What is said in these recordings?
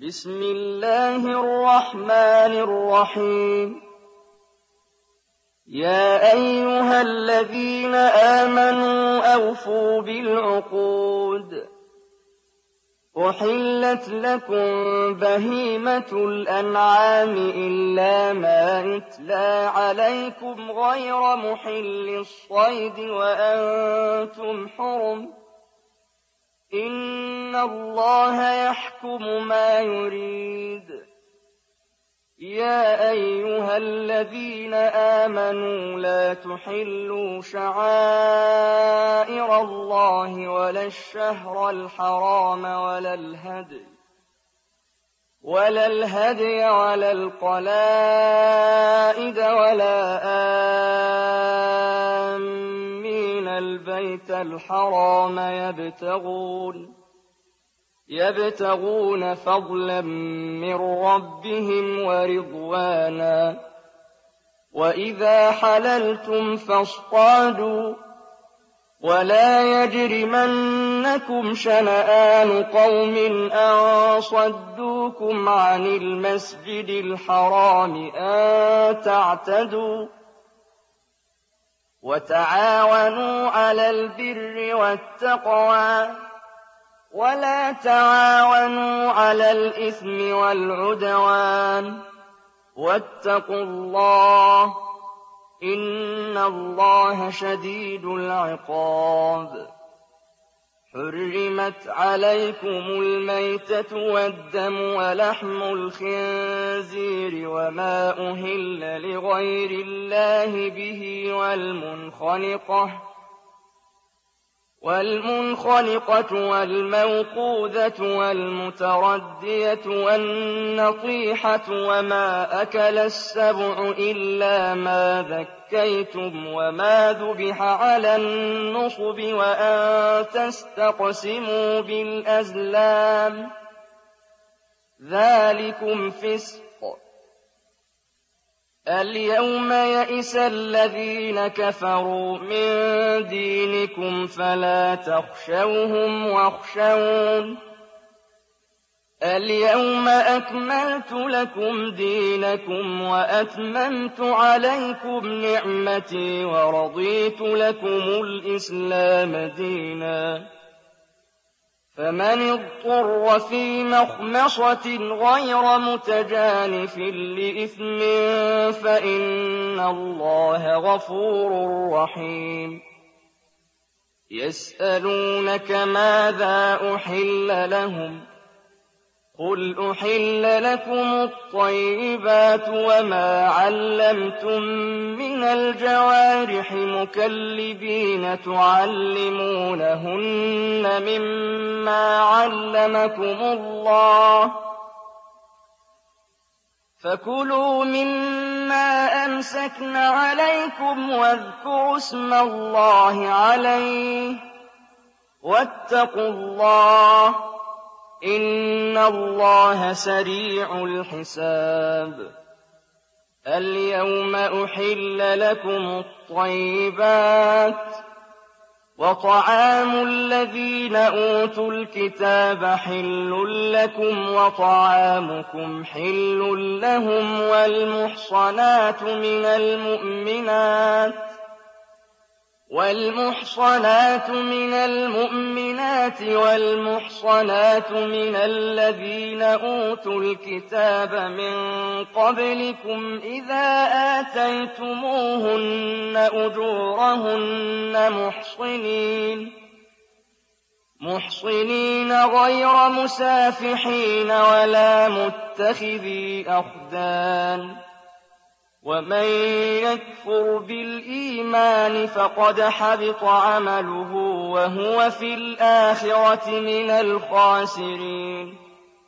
بسم الله الرحمن الرحيم يا أيها الذين آمنوا أوفوا بالعقود أحلت لكم بهيمة الأنعام إلا ما يتلى عليكم غير محل الصيد وأنتم حرم إن الله يحكم ما يريد يا أيها الذين آمنوا لا تحلوا شعائر الله ولا الشهر الحرام ولا الهدي ولا القلائد ولا آمين البيت الحرام يبتغون فضلا من ربهم ورضوانا وإذا حللتم فاصطادوا ولا يجرمنكم شنآن قوم أن صدوكم عن المسجد الحرام أن تعتدوا وتعاونوا على البر والتقوى ولا تعاونوا على الإثم والعدوان واتقوا الله إن الله شديد العقاب حرمت عليكم الميتة والدم ولحم الخنزير وما أهل لغير الله به والمنخنقة والموقوذة والمتردية والنطيحة وما أكل السبع إلا ما ذكيتم وما ذبح على النصب وأن تستقسموا بالأزلام ذلكم فسق اليوم يئس الذين كفروا من دينكم فلا تخشوهم واخشون اليوم أكملت لكم دينكم وأتممت عليكم نعمتي ورضيت لكم الإسلام دينا فمن اضطر في مخمصة غير متجانف لإثم فإن الله غفور رحيم يسألونك ماذا أحل لهم قل أحل لكم الطيبات وما علمتم من الجوارح مكلبين تعلمونهن مما علمكم الله فكلوا مما أمسكن عليكم واذكروا اسم الله عليه واتقوا الله إن الله سريع الحساب اليوم أحل لكم الطيبات وطعام الذين أوتوا الكتاب حل لكم وطعامكم حل لهم والمحصنات من المؤمنات والمحصنات من الذين أوتوا الكتاب من قبلكم إذا آتيتموهن أجورهن محصنين غير مسافحين ولا متخذي أخدان ومن يكفر بالإيمان فقد حبط عمله وهو في الآخرة من الخاسرين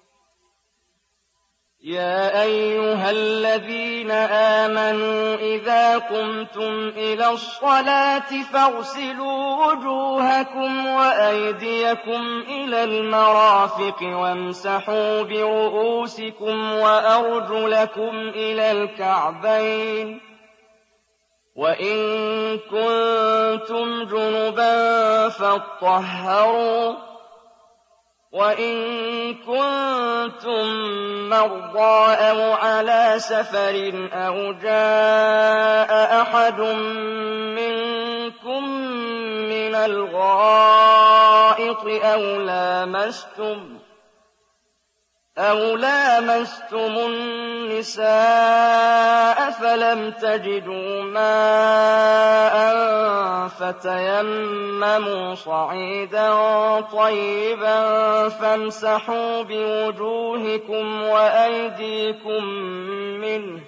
يا أيها الذين آمنوا إذا قمتم إلى الصلاة فاغسلوا وجوهكم وأيديكم إلى المرافق وامسحوا برؤوسكم وأرجلكم إلى الكعبين وإن كنتم جنبا فاطهروا وإن كنتم مرضى أو على سفر أو جاء أحد منكم من الغائط أو لامستم النساء فلم تجدوا ماء فتيمموا صعيدا طيبا فامسحوا بوجوهكم وأيديكم منه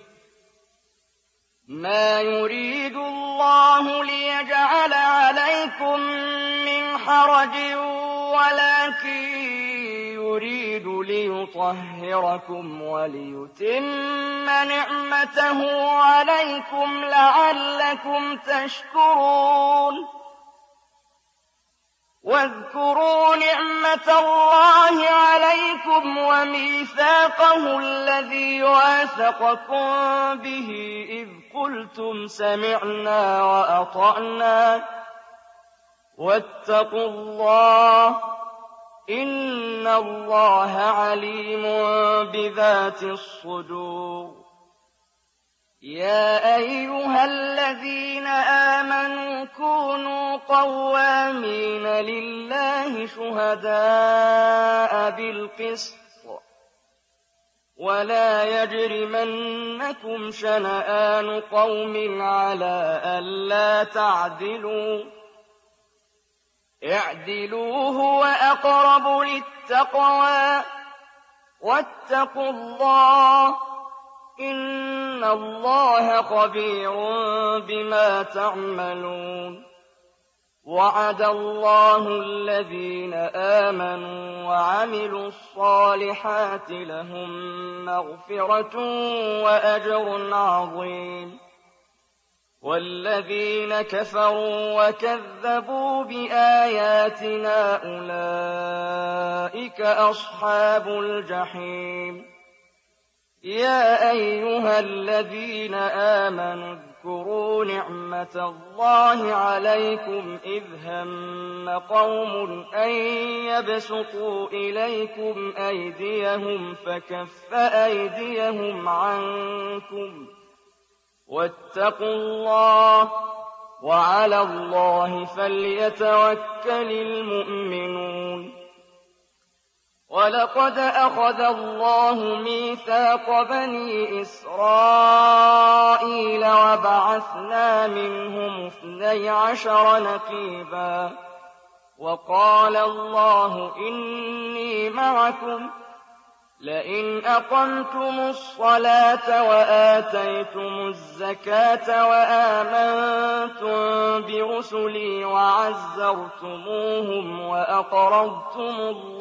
ما يريد الله ليجعل عليكم من حرج ولكن يريد ليطهركم وليتم نعمته عليكم لعلكم تشكرون واذكروا نعمة الله عليكم وميثاقه الذي واثقكم به إذ قلتم سمعنا وأطعنا واتقوا الله إن الله عليم بذات الصدور يا أيها الذين آمنوا كونوا قوامين لله شهداء بالقسط ولا يجرمنكم شنآن قوم على ألا تعدلوا اعدلوا هو أقرب للتقوى واتقوا الله إن الله خبير بما تعملون وعد الله الذين آمنوا وعملوا الصالحات لهم مغفرة وأجر عظيم والذين كفروا وكذبوا بآياتنا أولئك أصحاب الجحيم يا أيها الذين آمنوا اذكروا نعمة الله عليكم إذ هم قوم أن يبسطوا إليكم أيديهم فكف أيديهم عنكم واتقوا الله وعلى الله فليتوكل المؤمنون ولقد أخذ الله ميثاق بني إسرائيل وبعثنا منهم 12 نقيبا وقال الله إني معكم لئن أقمتم الصلاة وآتيتم الزكاة وآمنتم برسلي وعزرتموهم وأقرضتم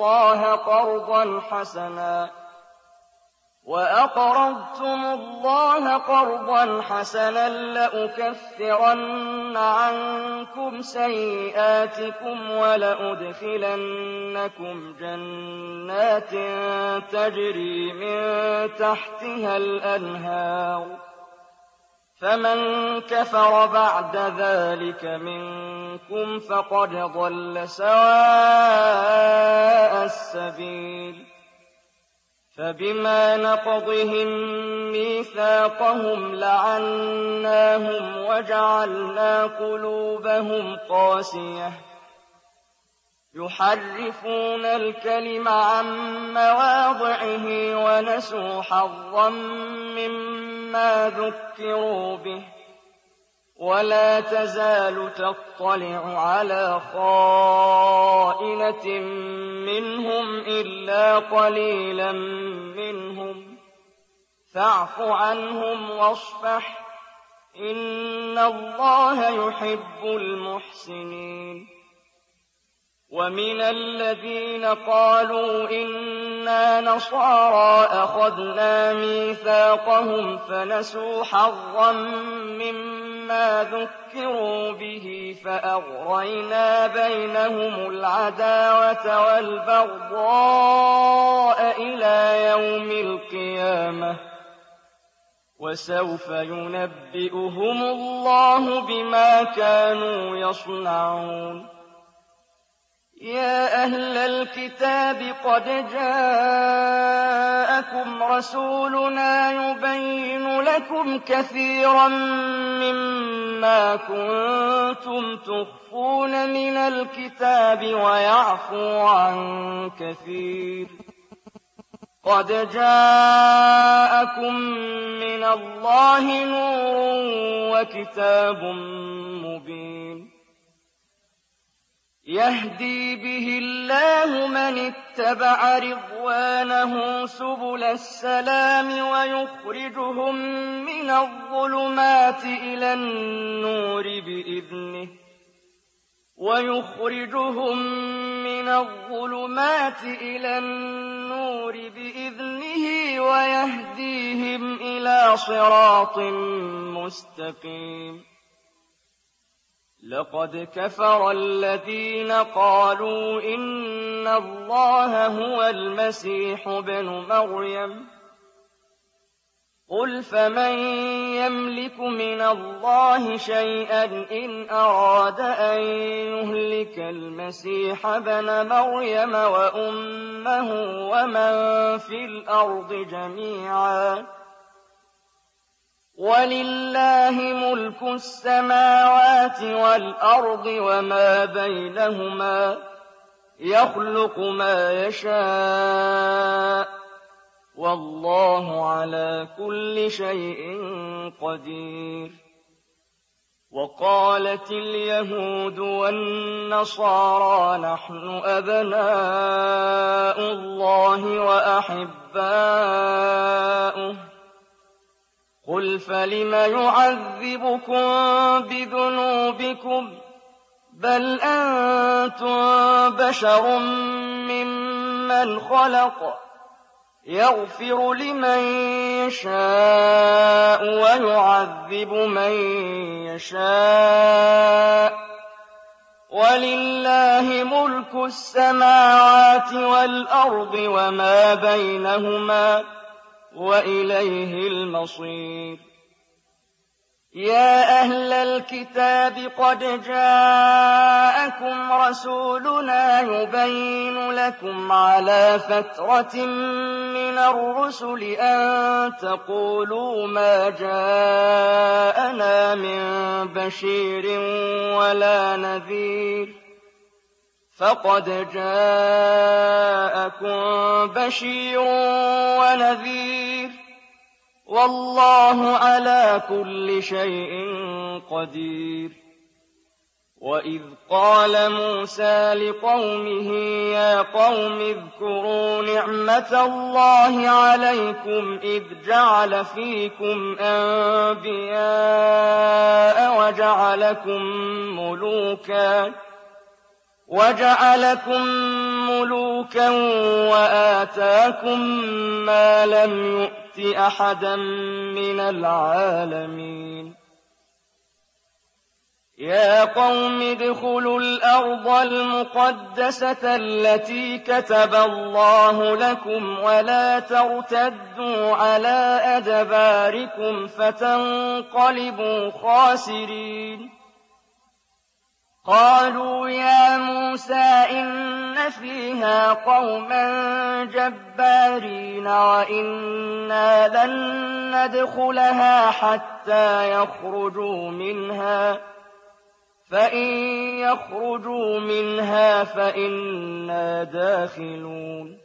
الله قرضا حسنا لأكفرن عنكم سيئاتكم ولأدخلنكم جنات تجري من تحتها الأنهار فمن كفر بعد ذلك منكم فقد ضل سواء السبيل فبما نقضهم ميثاقهم لعناهم وجعلنا قلوبهم قاسية يحرفون الكلم عن مواضعه ونسوا حظا مما ذكروا به ولا تزال تطلع على خائنة منهم إلا قليلا منهم فاعف عنهم واصفح إن الله يحب المحسنين ومن الذين قالوا إنا نصارى أخذنا ميثاقهم فنسوا حظا مما ذكروا به فأغرينا بينهم العداوة والبغضاء إلى يوم القيامة وسوف ينبئهم الله بما كانوا يصنعون يا أهل الكتاب قد جاءكم رسولنا يبين لكم كثيرا مما كنتم تخفون من الكتاب ويعفو عن كثير. قد جاءكم من الله نور وكتاب مبين يهدي به الله من اتبع رضوانه سبل السلام ويخرجهم من الظلمات إلى النور بإذنه ويهديهم إلى صراط مستقيم. لقد كفر الذين قالوا إن الله هو المسيح ابن مريم قل فمن يملك من الله شيئا إن أراد أن يهلك المسيح ابن مريم وأمه ومن في الأرض جميعا ولله ملك السماوات والأرض وما بينهما يخلق ما يشاء والله على كل شيء قدير. وقالت اليهود والنصارى نحن أبناء الله وأحباؤه قل فلم يعذبكم بذنوبكم بل أنتم بشر ممن خلق يغفر لمن يشاء ويعذب من يشاء ولله ملك السماوات والأرض وما بينهما وإليه المصير. يا أهل الكتاب قد جاءكم رسولنا يبين لكم على فترة من الرسل أن تقولوا ما جاءنا من بشير ولا نذير فقد جاءكم بشير ونذير والله على كل شيء قدير. وإذ قال موسى لقومه يا قوم اذكروا نعمة الله عليكم إذ جعل فيكم أنبياء وجعلكم ملوكا وآتاكم ما لم يؤت أحدا من العالمين. يا قوم ادخلوا الأرض المقدسة التي كتب الله لكم ولا ترتدوا على أدباركم فتنقلبوا خاسرين. قالوا يا موسى إن فيها قوما جبارين وإنا لن ندخلها حتى يخرجوا منها فإن يخرجوا منها فإنا داخلون.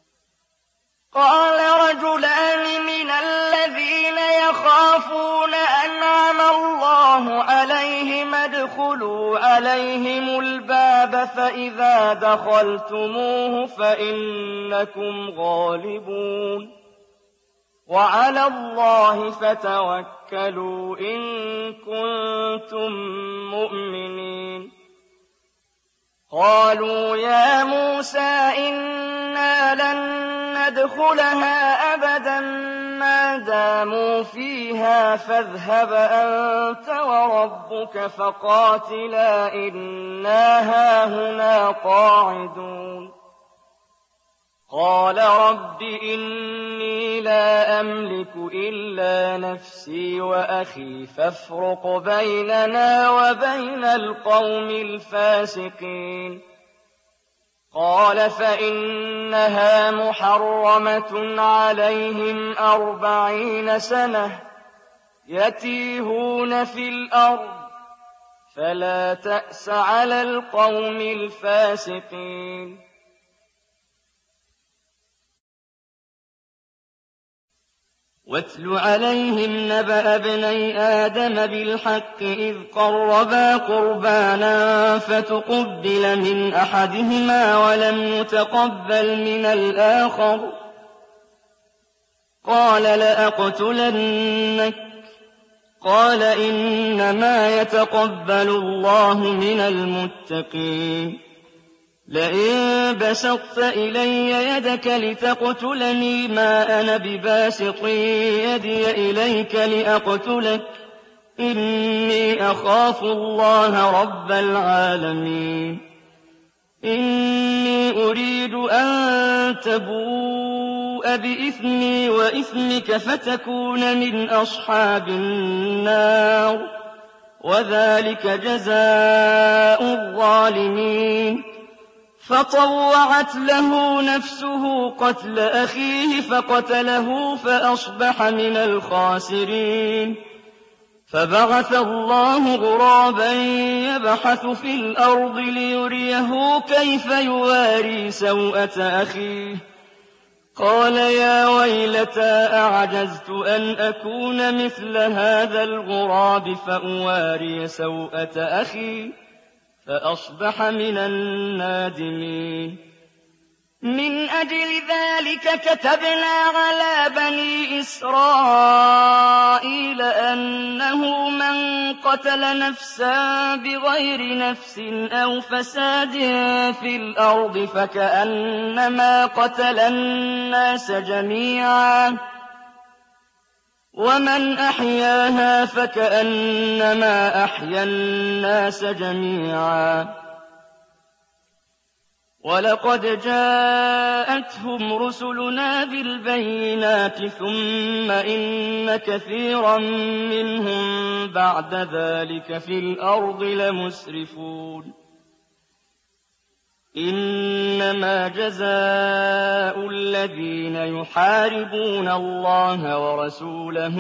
قال رجلان من الذين يخافون أنعم الله عليهم ادخلوا عليهم الباب فإذا دخلتموه فإنكم غالبون وعلى الله فتوكلوا إن كنتم مؤمنين. قالوا يا موسى إنا لن ندخلها أبدا ما داموا فيها فاذهب أنت وربك فقاتلا إنا هاهنا قاعدون. قال رب إني لا أملك إلا نفسي وأخي فافرق بيننا وبين القوم الفاسقين. قال فإنها محرمة عليهم 40 سنة يتيهون في الأرض فلا تأس على القوم الفاسقين. واتل عليهم نبأ ابني آدم بالحق إذ قربا قربانا فتقبل من أحدهما ولم يتقبل من الآخر قال لأقتلنك قال إنما يتقبل الله من المتقين. لئن بسطت إلي يدك لتقتلني ما أنا بباسط يدي إليك لأقتلك إني أخاف الله رب العالمين. إني أريد أن تبوء بإثمي وإثمك فتكون من أصحاب النار وذلك جزاء الظالمين. فطوعت له نفسه قتل أخيه فقتله فأصبح من الخاسرين. فبعث الله غرابا يبحث في الأرض ليريه كيف يواري سوءة أخيه قال يا ويلتى أعجزت أن أكون مثل هذا الغراب فأواري سوءة أخي فأصبح من النادمين. من أجل ذلك كتبنا على بني إسرائيل أنه من قتل نفسا بغير نفس أو فساد في الأرض فكأنما قتل الناس جميعا ومن أحياها فكأنما أحيا الناس جميعا. ولقد جاءتهم رسلنا بالبينات ثم إن كثيرا منهم بعد ذلك في الأرض لمسرفون. إنما جزاء الذين يحاربون الله ورسوله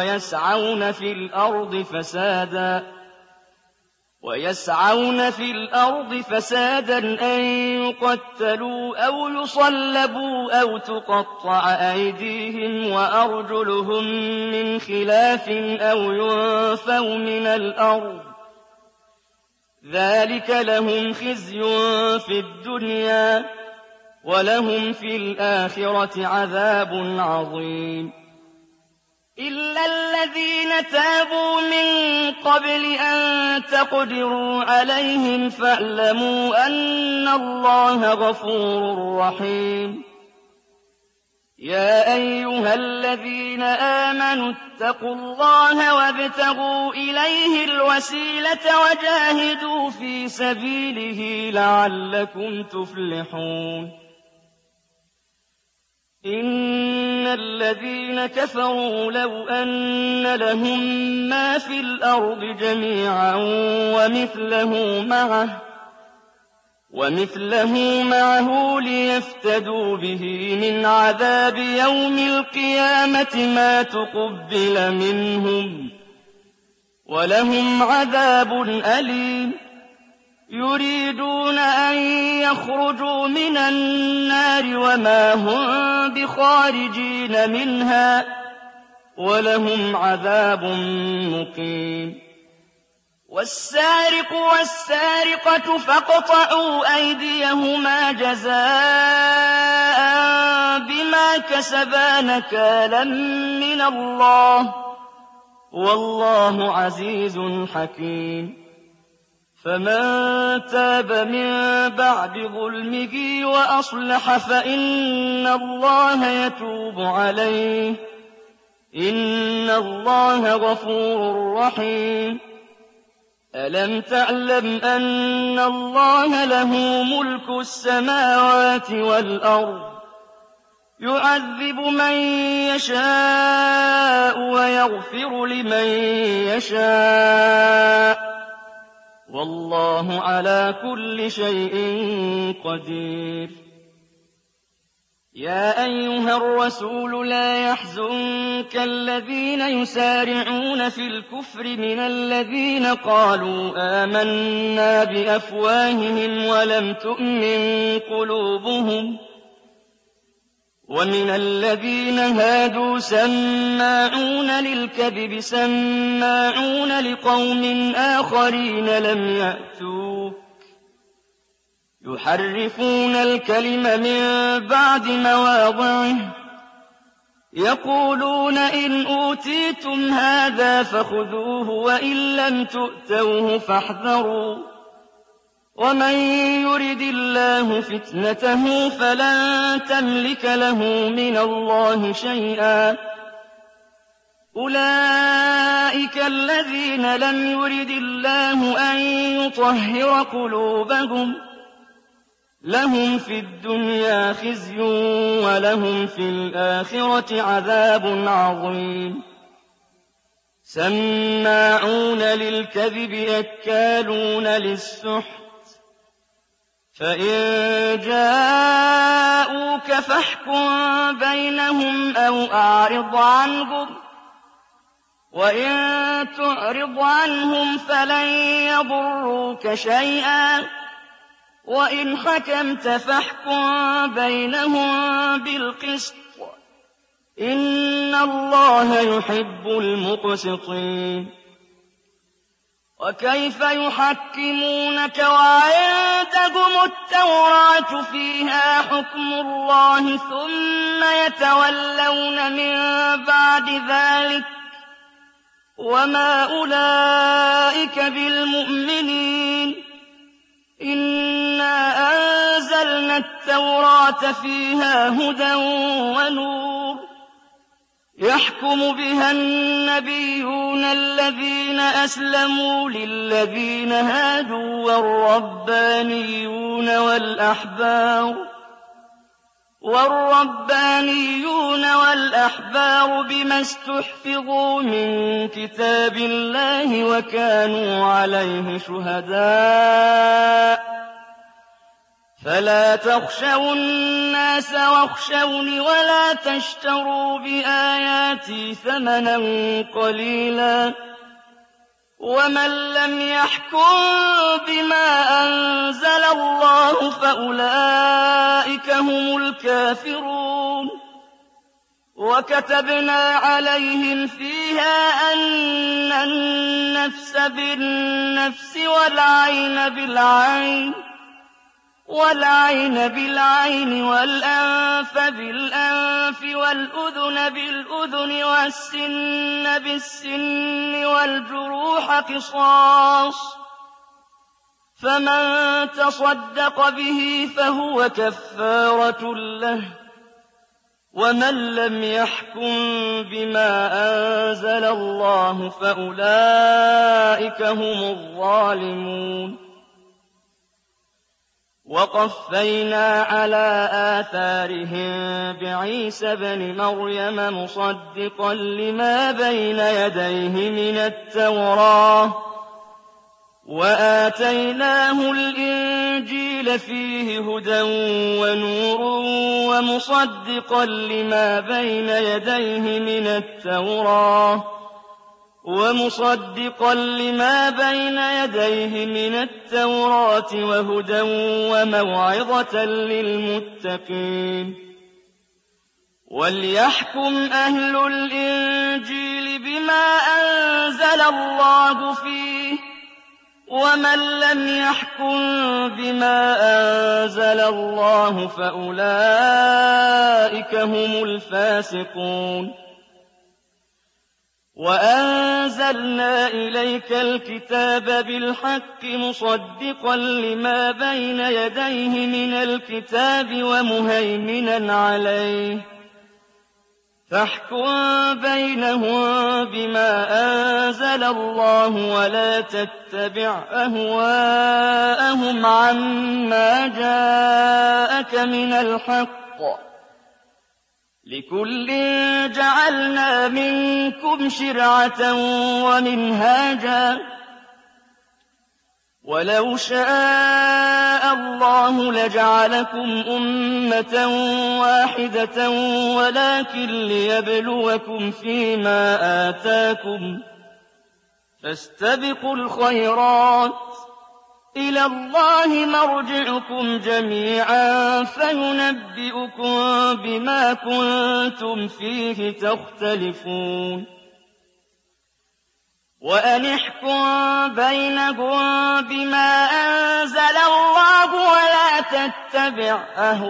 ويسعون في الأرض فسادا أن يقتلوا أو يصلبوا أو تقطع أيديهم وأرجلهم من خلاف أو ينفوا من الأرض ذلك لهم خزي في الدنيا ولهم في الآخرة عذاب عظيم. إلا الذين تابوا من قبل أن تقدروا عليهم فاعلموا أن الله غفور رحيم. يا أيها الذين آمنوا اتقوا الله وابتغوا إليه الوسيلة وجاهدوا في سبيله لعلكم تفلحون. إن الذين كفروا لو أن لهم ما في الأرض جميعا ومثله معه ليفتدوا به من عذاب يوم القيامة ما تقبل منهم ولهم عذاب أليم. يريدون أن يخرجوا من النار وما هم بخارجين منها ولهم عذاب مقيم. والسارق والسارقة فاقطعوا أيديهما جزاء بما كسبا نكالا من الله والله عزيز حكيم. فمن تاب من بعد ظلمه وأصلح فإن الله يتوب عليه إن الله غفور رحيم. ألم تعلم أن الله له ملك السماوات والأرض يعذب من يشاء ويغفر لمن يشاء والله على كل شيء قدير. يا أيها الرسول لا يحزنك الذين يسارعون في الكفر من الذين قالوا آمنا بأفواههم ولم تؤمن قلوبهم، ومن الذين هادوا سماعون للكذب سماعون لقوم آخرين لم يأتوك يحرفون الكلم من بعد مواضعه يقولون إن أوتيتم هذا فخذوه وإن لم تؤتوه فاحذروا ومن يرد الله فتنته فلن تملك له من الله شيئا أولئك الذين لم يرد الله أن يطهر قلوبهم لهم في الدنيا خزي ولهم في الآخرة عذاب عظيم. سماعون للكذب أكالون للسحت فإن جاءوك فاحكم بينهم أو أعرض عنهم وإن تعرض عنهم فلن يضروك شيئا وإن حكمت فاحكم بينهم بالقسط إن الله يحب المقسطين. وكيف يحكمونك وعندهم التوراة فيها حكم الله ثم يتولون من بعد ذلك وما أولئك بالمؤمنين. إنا أنزلنا التوراة فيها هدى ونور يحكم بها النبيون الذين أسلموا للذين هادوا والربانيون والأحبار بما استحفظوا من كتاب الله وكانوا عليه شهداء فلا تخشوا الناس واخشوني ولا تشتروا بآياتي ثمنا قليلا ومن لم يحكم بما أنزل الله فأولئك هم الكافرون. وكتبنا عليهم فيها أن النفس بالنفس والعين بالعين والأنف بالأنف والأذن بالأذن والسن بالسن والجروح قصاص فمن تصدق به فهو كفارة له ومن لم يحكم بما أنزل الله فأولئك هم الظالمون. وقفينا على آثارهم بعيسى ابن مريم مصدقا لما بين يديه من التوراة وآتيناه الإنجيل فيه هدى ونور ومصدقا لما بين يديه من التوراة وهدى وموعظة للمتقين. وليحكم أهل الإنجيل بما أنزل الله فيه ومن لم يحكم بما أنزل الله فأولئك هم الفاسقون. وأنزلنا إليك الكتاب بالحق مصدقا لما بين يديه من الكتاب ومهيمنا عليه فاحكم بينهم بما أنزل الله ولا تتبع أهواءهم عما جاءك من الحق لكل جعلنا منكم شرعة ومنهاجا وَلَوْ شَاءَ اللَّهُ لَجَعَلَكُمْ أُمَّةً وَاحِدَةً وَلَٰكِن لِّيَبْلُوَكُمْ فِيمَا آتَاكُمْ ۖ فَاسْتَبِقُوا الْخَيْرَاتِ ۚ إِلَى اللَّهِ مَرْجِعُكُمْ جَمِيعًا فَيُنَبِّئُكُم بِمَا كُنتُمْ فِيهِ تَخْتَلِفُونَ وَأَنِ احْكُم بَيْنَهُم بِمَا أَنزَلَ اللَّهُ وَلَا تَتَّبِعْ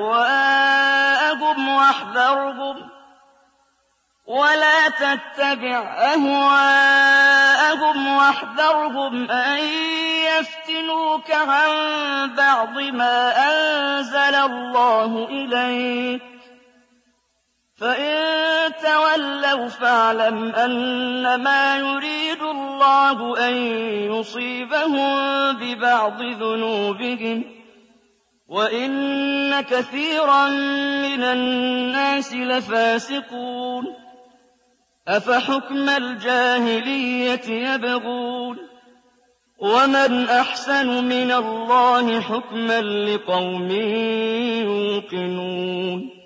أَهْوَاءَهُمْ وَاحْذَرْهُمْ أَن يَفْتِنُوكَ عَن بَعْضِ مَا أَنزَلَ الله إِلَيْكَ ۖ فَإِن تَوَلَّوْا فَاعْلَمْ أَنَّمَا يُرِيدُ اللَّهُ أَن يُصِيبَهُم بِبَعْضِ ذُنُوبِهِمْ ۗ وَإِنَّ كَثِيرًا مِّنَ النَّاسِ لَفَاسِقُونَ أَفَحُكْمَ الْجَاهِلِيَّةِ يَبْغُونَ وَمَنْ أَحْسَنُ مِنَ اللَّهِ حُكْمًا لِّقَوْمٍ يُوقِنُونَ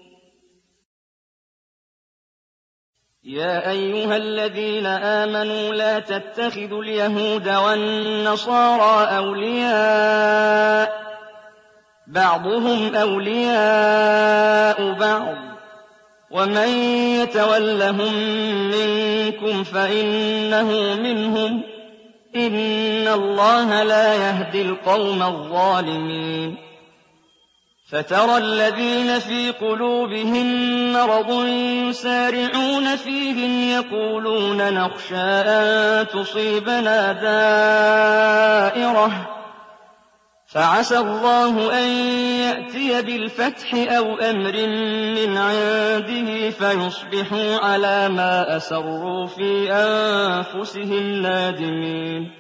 يَا أَيُّهَا الَّذِينَ آمَنُوا لَا تَتَّخِذُوا الْيَهُودَ وَالنَّصَارَىٰ أَوْلِيَاءَ ۘ بَعْضُهُمْ أَوْلِيَاءُ بَعْضٍ ۚ وَمَن يَتَوَلَّهُم مِّنكُمْ فَإِنَّهُ مِنْهُمْ ۗ إِنَّ اللَّهَ لَا يَهْدِي الْقَوْمَ الظَّالِمِينَ فَتَرَى الَّذِينَ فِي قُلُوبِهِم مَّرَضٌ يُسَارِعُونَ فِيهِمْ يَقُولُونَ نَخْشَىٰ أَن تُصِيبَنَا دَائِرَةٌ فَعَسَى اللَّهُ أَن يَأْتِيَ بِالْفَتْحِ أَوْ أَمْرٍ مِّنْ عِندِهِ فَيُصْبِحُوا عَلَىٰ مَا أَسَرُّوا فِي أَنفُسِهِمْ نَادِمِينَ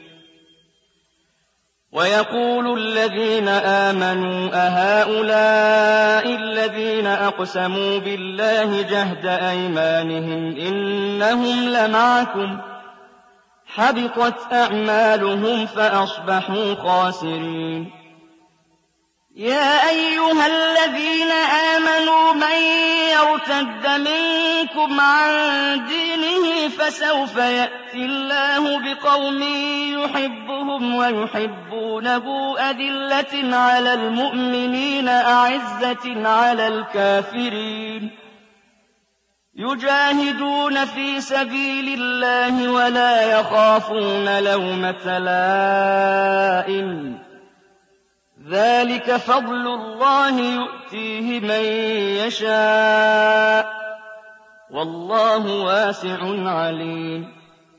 وَيَقُولُ الَّذِينَ آمَنُوا أَهَٰؤُلَاءِ الَّذِينَ أَقْسَمُوا بِاللَّهِ جَهْدَ أَيْمَانِهِمْ إِنَّهُمْ لَمَعَكُمْ ۚ حَبِطَتْ أَعْمَالُهُمْ فَأَصْبَحُوا خَاسِرِينَ يَا أَيُّهَا الَّذِينَ آمَنُوا مَن يَرْتَدَّ مِنكُمْ عَن دِينِهِ فَسَوْفَ يَأْتِي اللَّهُ بِقَوْمٍ يُحِبُّهُمْ وَيُحِبُّونَهُ أَذِلَّةٍ عَلَى الْمُؤْمِنِينَ أَعِزَّةٍ عَلَى الْكَافِرِينَ يُجَاهِدُونَ فِي سَبِيلِ اللَّهِ وَلَا يَخَافُونَ لَوْمَةَ لَائِمٍ ۚ ذَٰلِكَ فَضْلُ اللَّهِ يُؤْتِيهِ مَن يَشَاءُ ۚ وَاللَّهُ وَاسِعٌ عَلِيمٌ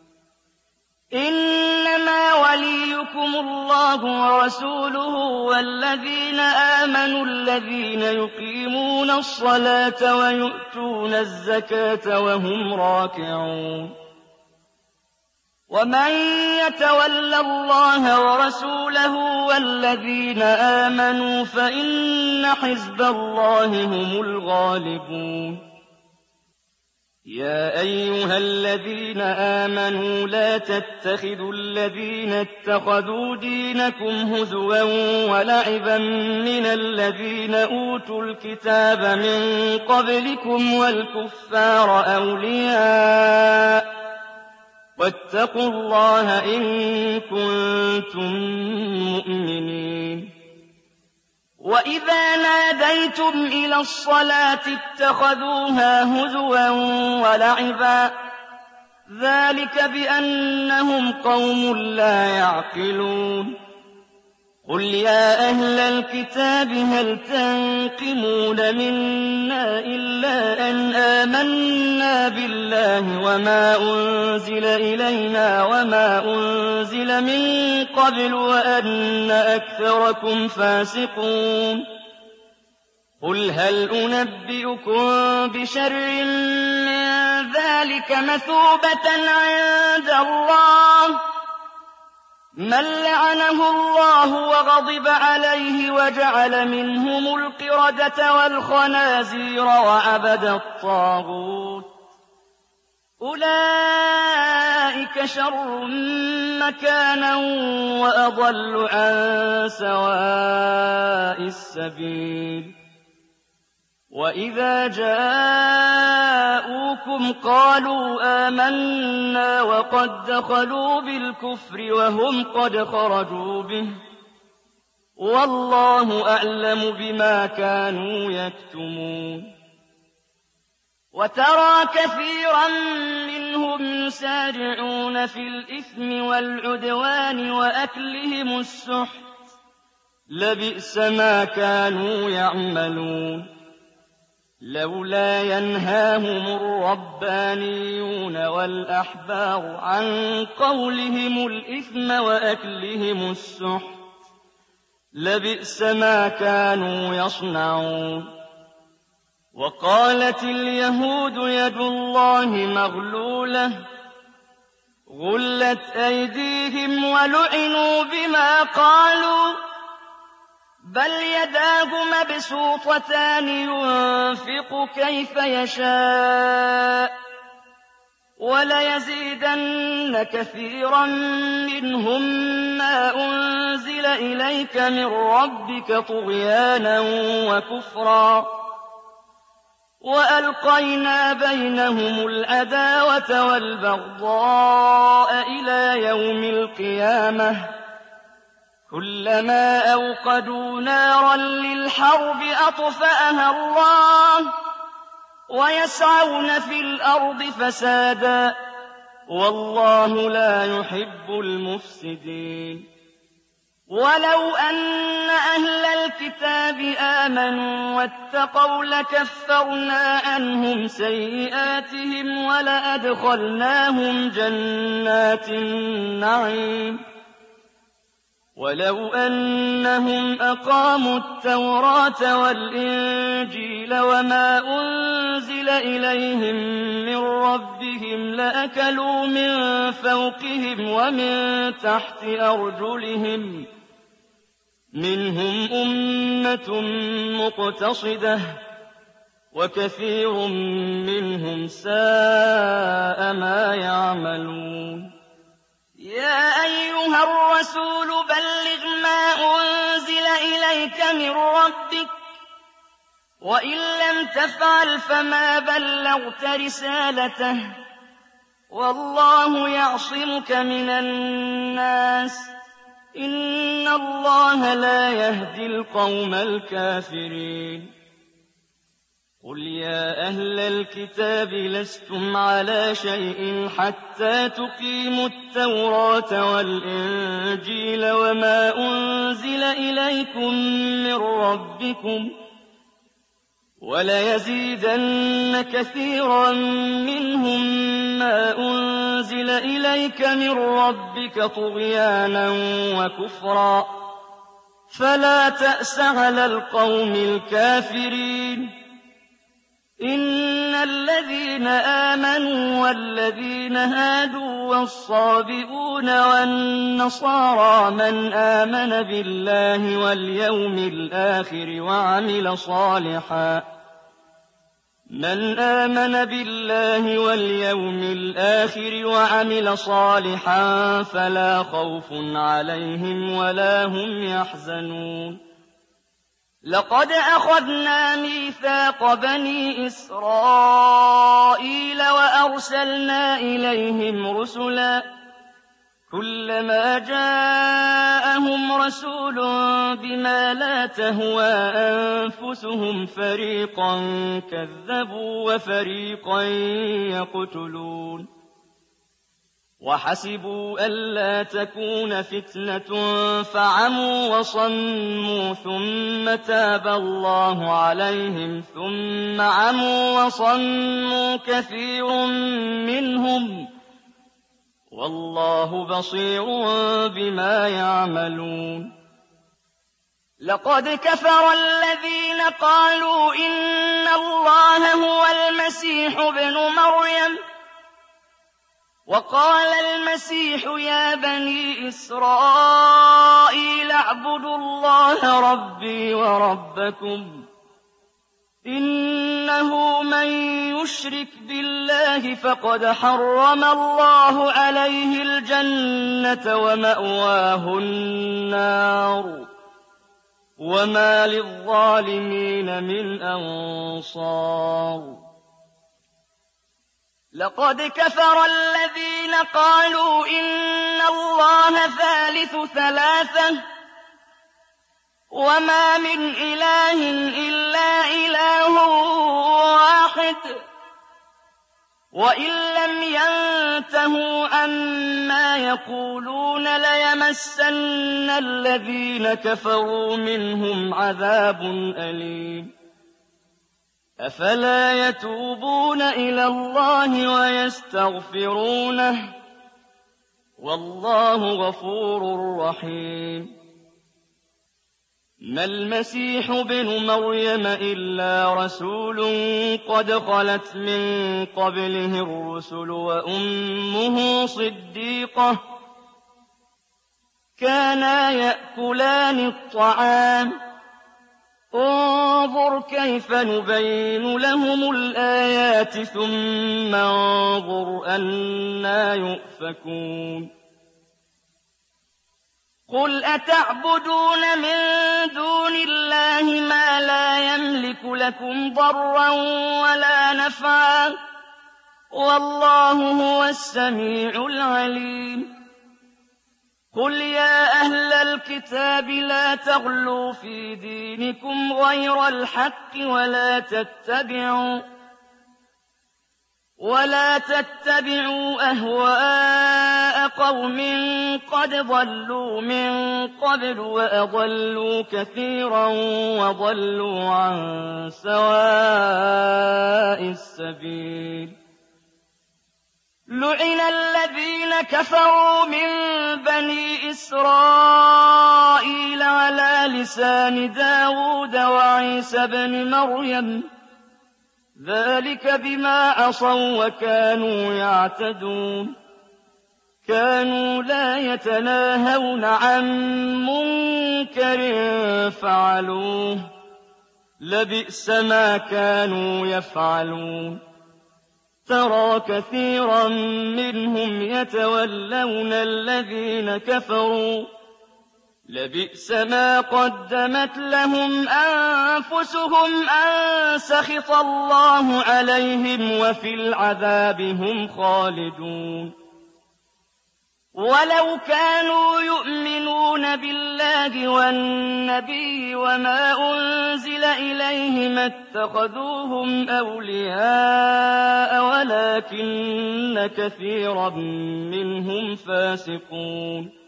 إِنَّمَا وَلِيُّكُمُ اللَّهُ وَرَسُولُهُ وَالَّذِينَ آمَنُوا الَّذِينَ يُقِيمُونَ الصَّلَاةَ وَيُؤْتُونَ الزَّكَاةَ وَهُمْ رَاكِعُونَ وَمَن يَتَوَلَّ اللَّهَ وَرَسُولَهُ وَالَّذِينَ آمَنُوا فَإِنَّ حِزْبَ اللَّهِ هُمُ الْغَالِبُونَ يَا أَيُّهَا الَّذِينَ آمَنُوا لَا تَتَّخِذُوا الَّذِينَ اتَّخَذُوا دِينَكُمْ هُزُوًا وَلَعِبًا مِّنَ الَّذِينَ أُوتُوا الْكِتَابَ مِن قَبْلِكُمْ وَالْكُفَّارَ أَوْلِيَاءَ ۚ وَاتَّقُوا اللَّهَ إِن كُنتُم مُّؤْمِنِينَ وَإِذَا نَادَيْتُمْ إِلَى الصَّلَاةِ اتَّخَذُوهَا هُزُوًا وَلَعِبًا ۚ ذَٰلِكَ بِأَنَّهُمْ قَوْمٌ لَّا يَعْقِلُونَ قُلْ يَا أَهْلَ الْكِتَابِ هَلْ تَنقِمُونَ مِنَّا إِلَّا أَنْ آمَنَّا بِاللَّهِ وَمَا أُنزِلَ إِلَيْنَا وَمَا أُنزِلَ مِن قَبْلُ وَأَنَّ أَكْثَرَكُمْ فَاسِقُونَ قُلْ هَلْ أُنَبِّئُكُم بِشَرٍّ مِّن ذَٰلِكَ مَثُوبَةً عِندَ اللَّهِ مَن لَّعَنَهُ اللَّهُ وَغَضِبَ عَلَيْهِ وَجَعَلَ مِنْهُمُ الْقِرَدَةَ وَالْخَنَازِيرَ وَعَبَدَ الطَّاغُوتَ أولئك شر مكانا وأضل عن سواء السبيل وإذا جاءوكم قالوا آمنا وقد دخلوا بالكفر وهم قد خرجوا به والله أعلم بما كانوا يكتمون وترى كثيرا منهم يسارعون في الإثم والعدوان وأكلهم السحت لبئس ما كانوا يعملون لولا ينهاهم الربانيون والأحبار عن قولهم الإثم وأكلهم السحت لبئس ما كانوا يصنعون وقالت اليهود يد الله مغلولة غلت أيديهم ولعنوا بما قالوا بل يداه مبسوطتان ينفق كيف يشاء وليزيدن كثيرا منهم ما أنزل إليك من ربك طغيانا وكفرا وألقينا بينهم العداوة والبغضاء إلى يوم القيامة كلما أوقدوا نارا للحرب أطفأها الله ويسعون في الأرض فسادا والله لا يحب المفسدين ولو أن أهل الكتاب آمنوا واتقوا لكفرنا عنهم سيئاتهم ولأدخلناهم جنات النعيم ولو أنهم أقاموا التوراة والإنجيل وما أنزل إليهم من ربهم لأكلوا من فوقهم ومن تحت أرجلهم منهم أمة مقتصدة وكثير منهم ساء ما يعملون يا أيها الرسول بلغ ما أنزل إليك من ربك وإن لم تفعل فما بلغت رسالته والله يعصمك من الناس إن الله لا يهدي القوم الكافرين قل يا أهل الكتاب لستم على شيء حتى تقيموا التوراة والإنجيل وما أنزل إليكم من ربكم وليزيدن كثيرا منهم ما أنزل إليك من ربك طغيانا وكفرا فلا تأس على القوم الكافرين إن الذين آمنوا والذين هادوا والصابئون والنصارى من آمن بالله واليوم الآخر وعمل صالحا فلا خوف عليهم ولا هم يحزنون لقد أخذنا ميثاق بني إسرائيل وأرسلنا إليهم رسلا كلما جاءهم رسول بما لا تهوى أنفسهم فريقا كذبوا وفريقا يقتلون وحسبوا ألا تكون فتنة فعموا وصموا ثم تاب الله عليهم ثم عموا وصموا كثير منهم والله بصير بما يعملون لقد كفر الذين قالوا إن الله هو المسيح ابن مريم وقال المسيح يا بني إسرائيل اعبدوا الله ربي وربكم إنه من يشرك بالله فقد حرم الله عليه الجنة ومأواه النار وما للظالمين من أنصار لقد كفر الذين قالوا إن الله ثالث ثلاثة وما من إله إلا إله واحد وإن لم ينتهوا عما يقولون ليمسن الذين كفروا منهم عذاب أليم أفلا يتوبون إلى الله ويستغفرونه والله غفور رحيم ما المسيح ابن مريم إلا رسول قد خلت من قبله الرسل وأمه صديقة كانا يأكلان الطعام انظر كيف نبين لهم الآيات ثم انظر أنى يؤفكون قل أتعبدون من دون الله ما لا يملك لكم ضرا ولا نفعا والله هو السميع العليم قل يا أهل الكتاب لا تغلوا في دينكم غير الحق ولا تتبعوا أهواء قوم قد ضلوا من قبل وأضلوا كثيرا وضلوا عن سواء السبيل لعن الذين كفروا من بني إسرائيل على لسان داود وعيسى بن مريم ذلك بما عصوا وكانوا يعتدون كانوا لا يتناهون عن منكر فعلوه لبئس ما كانوا يفعلون ترى كثيرا منهم يتولون الذين كفروا لبئس ما قدمت لهم أنفسهم أن سخط الله عليهم وفي العذاب هم خالدون ولو كانوا يؤمنون بالله والنبي وما أنزل إليه ما اتخذوهم أولياء ولكن كثيرا منهم فاسقون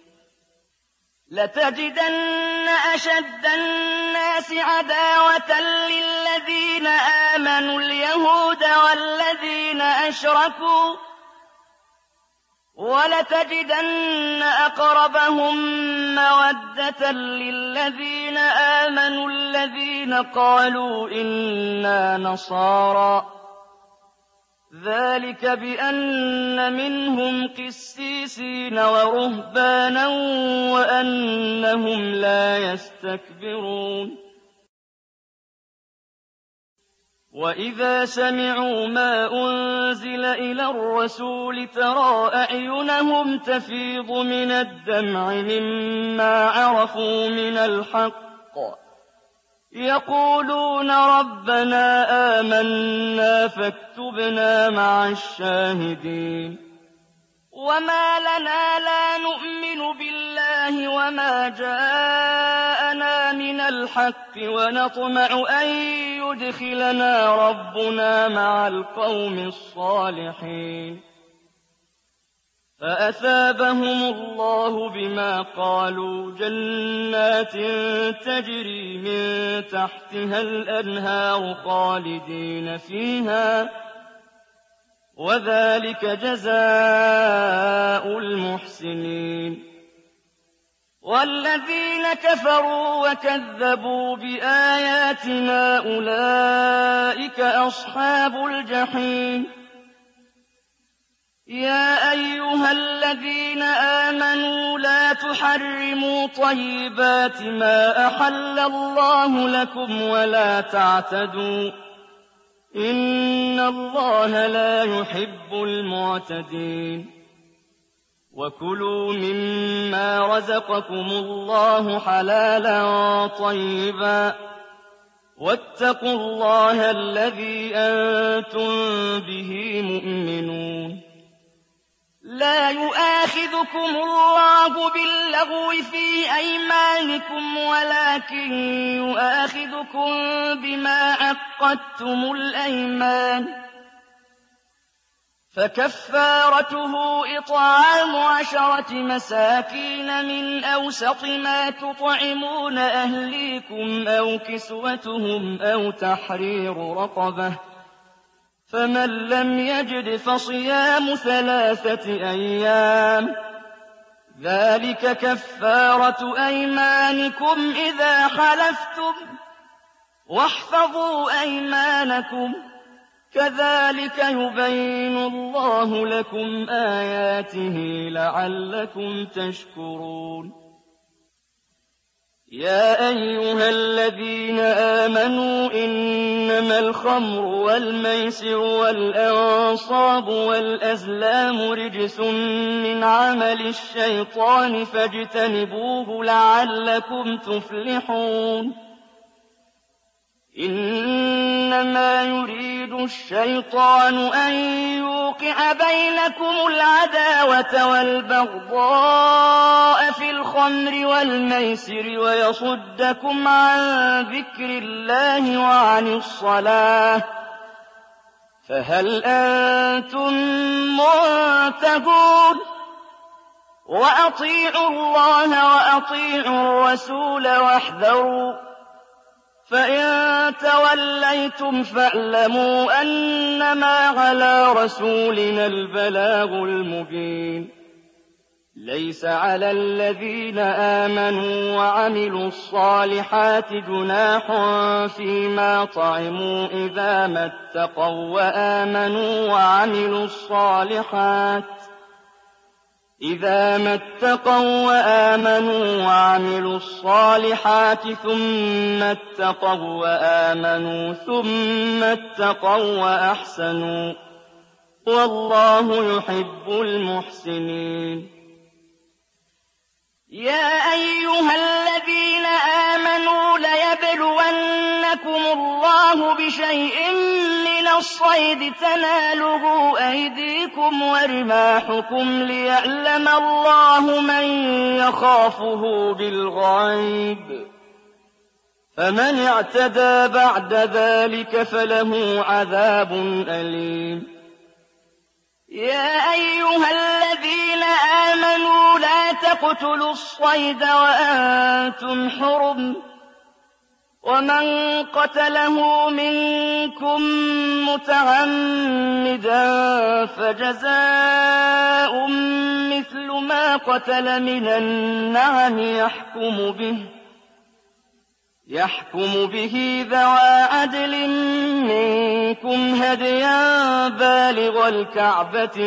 لتجدن أشد الناس عداوة للذين آمنوا اليهود والذين أشركوا ولتجدن أقربهم مودة للذين آمنوا الذين قالوا إنا نصارى ذلك بأن منهم قسيسين ورهبانا وأنهم لا يستكبرون وإذا سمعوا ما أنزل إلى الرسول ترى أعينهم تفيض من الدمع مما عرفوا من الحق يقولون ربنا آمنا فاكتبنا مع الشاهدين وما لنا لا نؤمن بالله وما جاءنا من الحق ونطمع أن يدخلنا ربنا مع القوم الصالحين فأثابهم الله بما قالوا جنات تجري من تحتها الأنهار خالدين فيها وذلك جزاء المحسنين والذين كفروا وكذبوا بآياتنا أولئك أصحاب الجحيم يا أيها الذين آمنوا لا تحرموا طيبات ما أحل الله لكم ولا تعتدوا إن الله لا يحب المعتدين وكلوا مما رزقكم الله حلالا طيبا واتقوا الله الذي أنتم به مؤمنون لا يؤاخذكم الله باللغو في أيمانكم ولكن يؤاخذكم بما عقدتم الأيمان فكفارته إطعام 10 مساكين من أوسط ما تطعمون أهليكم أو كسوتهم أو تحرير رقبة فمن لم يجد فصيام 3 أيام ذلك كفارة أيمانكم إذا حلفتم واحفظوا أيمانكم كذلك يبين الله لكم آياته لعلكم تشكرون يا أيها الذين آمنوا إنما الخمر والميسر والأنصاب والأزلام رجس من عمل الشيطان فاجتنبوه لعلكم تفلحون إنما يريد الشيطان أن يوقع بينكم العداوة والبغضاء في الخمر والميسر ويصدكم عن ذكر الله وعن الصلاة فهل أنتم منتهون وأطيعوا الله وأطيعوا الرسول واحذروا فإن توليتم فاعلموا أنما على رسولنا البلاغ المبين ليس على الذين آمنوا وعملوا الصالحات جناح فيما طعموا إذا ما اتقوا وآمنوا وعملوا الصالحات ثم اتقوا وآمنوا ثم اتقوا وأحسنوا والله يحب المحسنين يا أيها الذين آمنوا ليبلونكم الله بشيء من الصيد تناله أيديكم ورماحكم ليعلم الله من يخافه بالغيب فمن اعتدى بعد ذلك فله عذاب أليم يا أيها الذين آمنوا لا تقتلوا الصيد وأنتم حرم ومن قتله منكم متعمدا فجزاء مثل ما قتل من النعم يحكم به ذوى عدل منكم هديا بالغ الكعبة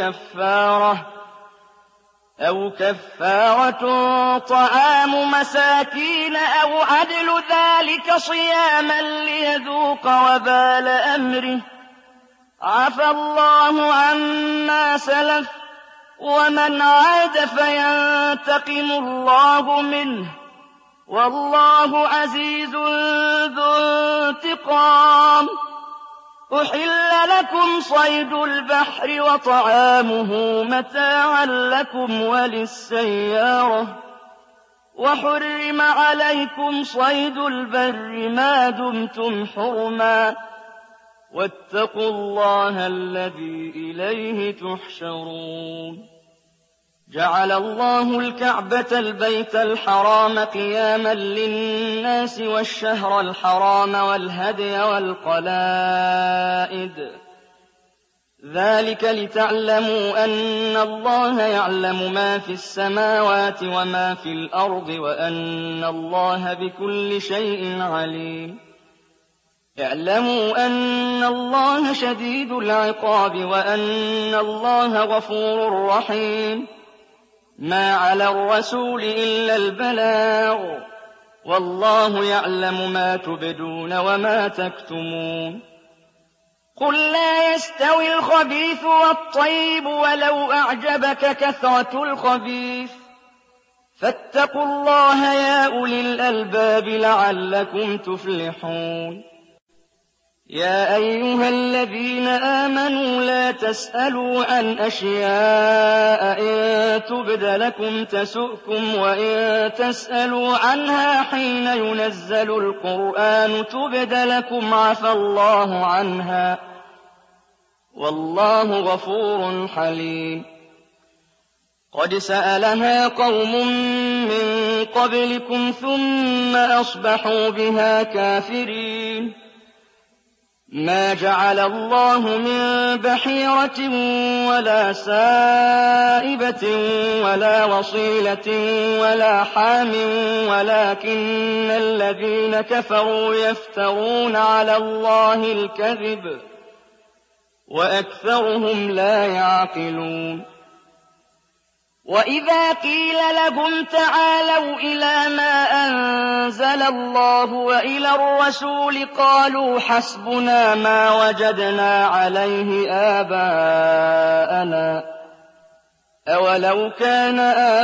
أو كفارة طعام مساكين أو عدل ذلك صياما ليذوق وبال أمره عفى الله عما سلف ومن عاد فينتقم الله منه والله عزيز ذو انتقام أحل لكم صيد البحر وطعامه متاعا لكم وللسيارة وحرم عليكم صيد البر ما دمتم حرما واتقوا الله الذي إليه تحشرون جعل الله الكعبة البيت الحرام قياما للناس والشهر الحرام والهدي والقلائد ذلك لتعلموا أن الله يعلم ما في السماوات وما في الأرض وأن الله بكل شيء عليم اعلموا أن الله شديد العقاب وأن الله غفور رحيم ما على الرسول إلا البلاغ والله يعلم ما تبدون وما تكتمون قل لا يستوي الخبيث والطيب ولو أعجبك كثرة الخبيث فاتقوا الله يا أولي الألباب لعلكم تفلحون يا أيها الذين آمنوا لا تسألوا عن أشياء إن تبد لكم تسؤكم وإن تسألوا عنها حين ينزل القرآن تبد لكم عفى الله عنها والله غفور حليم قد سألها قوم من قبلكم ثم أصبحوا بها كافرين ما جعل الله من بحيرة ولا سائبة ولا وصيلة ولا حام ولكن الذين كفروا يفترون على الله الكذب وأكثرهم لا يعقلون وإذا قيل لهم تعالوا إلى ما أنزل الله وإلى الرسول قالوا حسبنا ما وجدنا عليه آباءنا أولو كان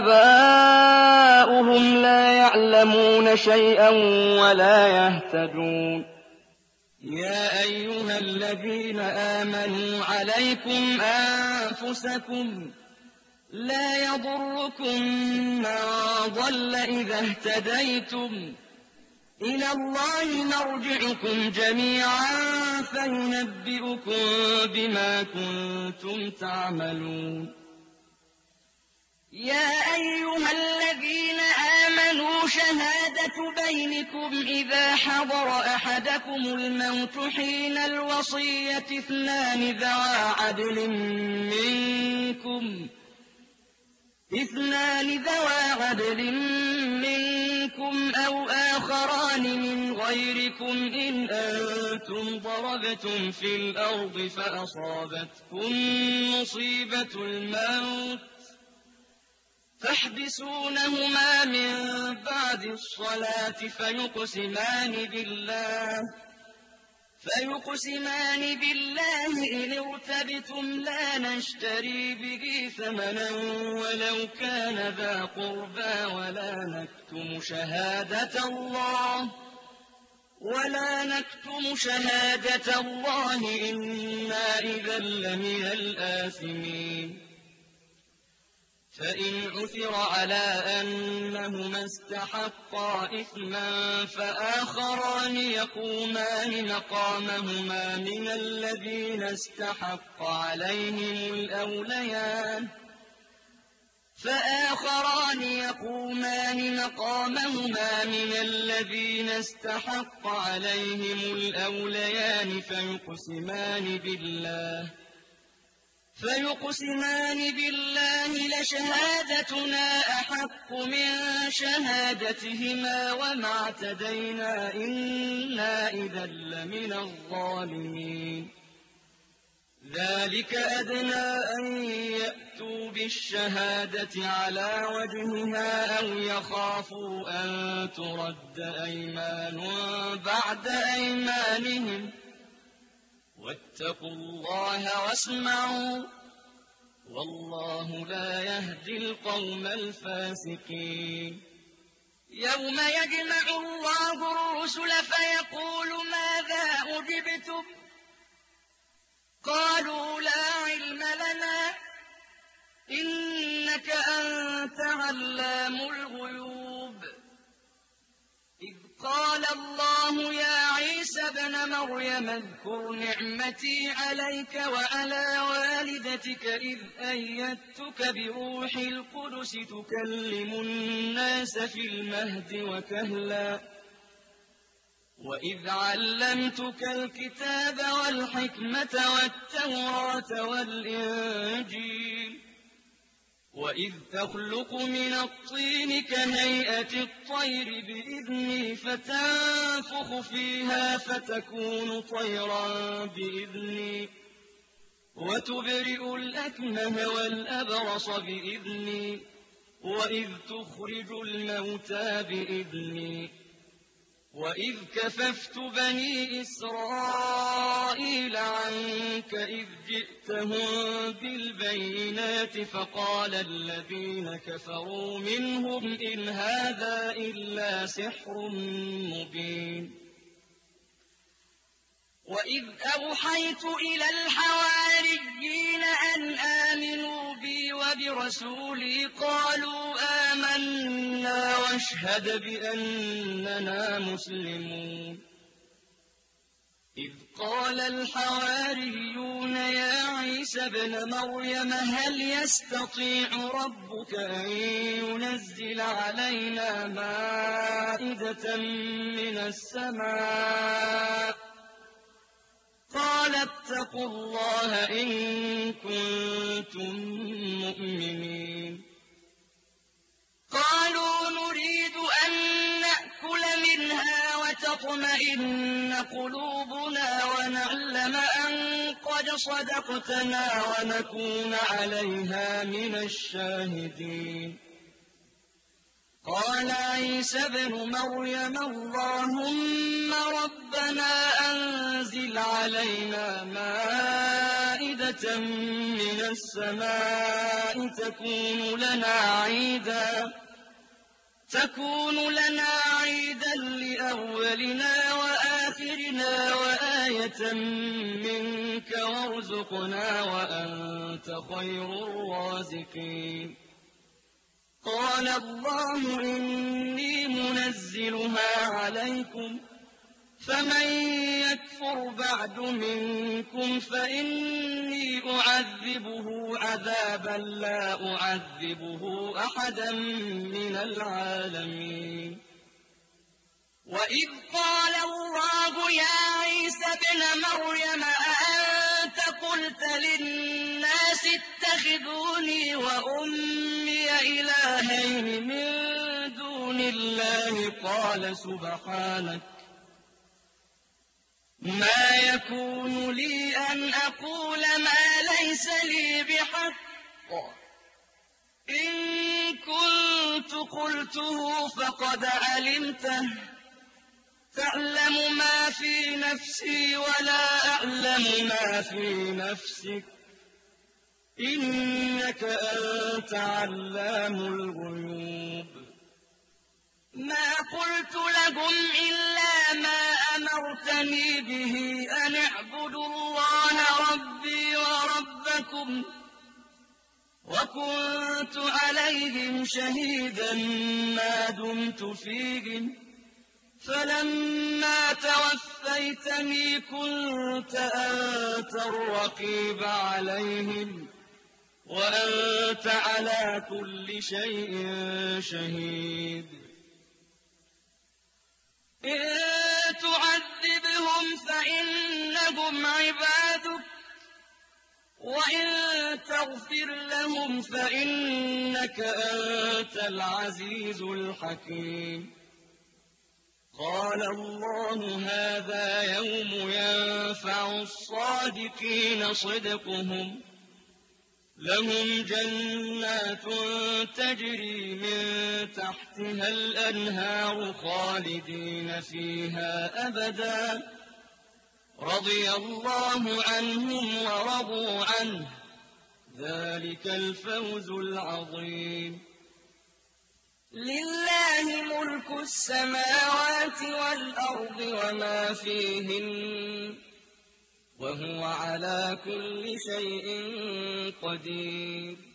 آباؤهم لا يعلمون شيئا ولا يهتدون يا أيها الذين آمنوا عليكم أنفسكم لا يضركم من ضل إذا اهتديتم إلى الله مرجعكم جميعا فينبئكم بما كنتم تعملون يا أيها الذين آمنوا شهادة بينكم إذا حضر أحدكم الموت حين الوصية اثنان ذوى عدل منكم أو آخران من غيركم إن أنتم ضربتم في الأرض فأصابتكم مصيبة الموت تحبسونهما من بعد الصلاة فيقسمان بالله إن ارتبتم لا نشتري به ثمنا ولو كان ذا قربى ولا نكتم شهادة الله إنا إذا لمن الآثمين فإن عثر على أنهما استحقا إثما فآخران يقومان مقامهما من الذين استحق عليهم الأوليان فيقسمان بالله لشهادتنا أحق من شهادتهما وما اعتدينا إنا إذا لمن الظالمين ذلك أدنى أن يأتوا بالشهادة على وجهها أو يخافوا أن ترد أيمان بعد أيمانهم واتقوا الله واسمعوا والله لا يهدي القوم الفاسقين يوم يجمع الله الرسل فيقول ماذا أجبتم قالوا لا علم لنا إنك أنت علام الغيوب إذ قال الله يا عيسى ابن مريم اذكر نعمتي عليك وعلى والدتك إذ أيدتك بروح القدس تكلم الناس في المهد وكهلا وإذ علمتك الكتاب والحكمة والتوراة والإنجيل وإذ تخلق من الطين كهيئة الطير بإذني فتنفخ فيها فتكون طيرا بإذني وتبرئ الأكمه والأبرص بإذني وإذ تخرج الموتى بإذني وإذ كففت بني إسرائيل عنك إذ جئتهم بالبينات فقال الذين كفروا منهم إن هذا إلا سحر مبين وإذ أوحيت إلى الحواريين أن آمنوا بي وبرسولي قالوا آمنا واشهد بأننا مسلمون إذ قال الحواريون يا عيسى ابن مريم هل يستطيع ربك أن ينزل علينا مائدة من السماء قال اتقوا الله إن كنتم مؤمنين قالوا نريد أن نأكل منها وتطمئن قلوبنا ونعلم أن قد صدقتنا ونكون عليها من الشاهدين قال عيسى ابن مريم اللهم ربنا أنزل علينا مائدة من السماء تكون لنا عيدا لأولنا وآخرنا وآية منك وارزقنا وأنت خير الرازقين قال الله إني منزلها عليكم فمن يكفر بعد منكم فإني أعذبه عذابا لا أعذبه أحدا من العالمين وإذ قال الله يا عيسى ابن مريم أأنت قلت للناس اتخذوني وأمي إلهين من دون الله قال سبحانك ما يكون لي أن أقول ما ليس لي بحق إن كنت قلته فقد علمته تعلم ما في نفسي ولا أعلم ما في نفسك إنك أنت علام الغيوب ما قلت لهم إلا ما أمرتني به أن اعبدوا الله ربي وربكم وكنت عليهم شهيدا ما دمت فيهم فلما توفيتني كنت أنت الرقيب عليهم وأنت على كل شيء شهيد إن تعذبهم فإنهم عبادك وإن تغفر لهم فإنك أنت العزيز الحكيم قال الله هذا يوم ينفع الصادقين صدقهم لهم جنات تجري من تحتها الأنهار خالدين فيها أبدا رضي الله عنهم ورضوا عنه ذلك الفوز العظيم لله ملك السماوات والأرض وما فيهن وهو على كل شيء قدير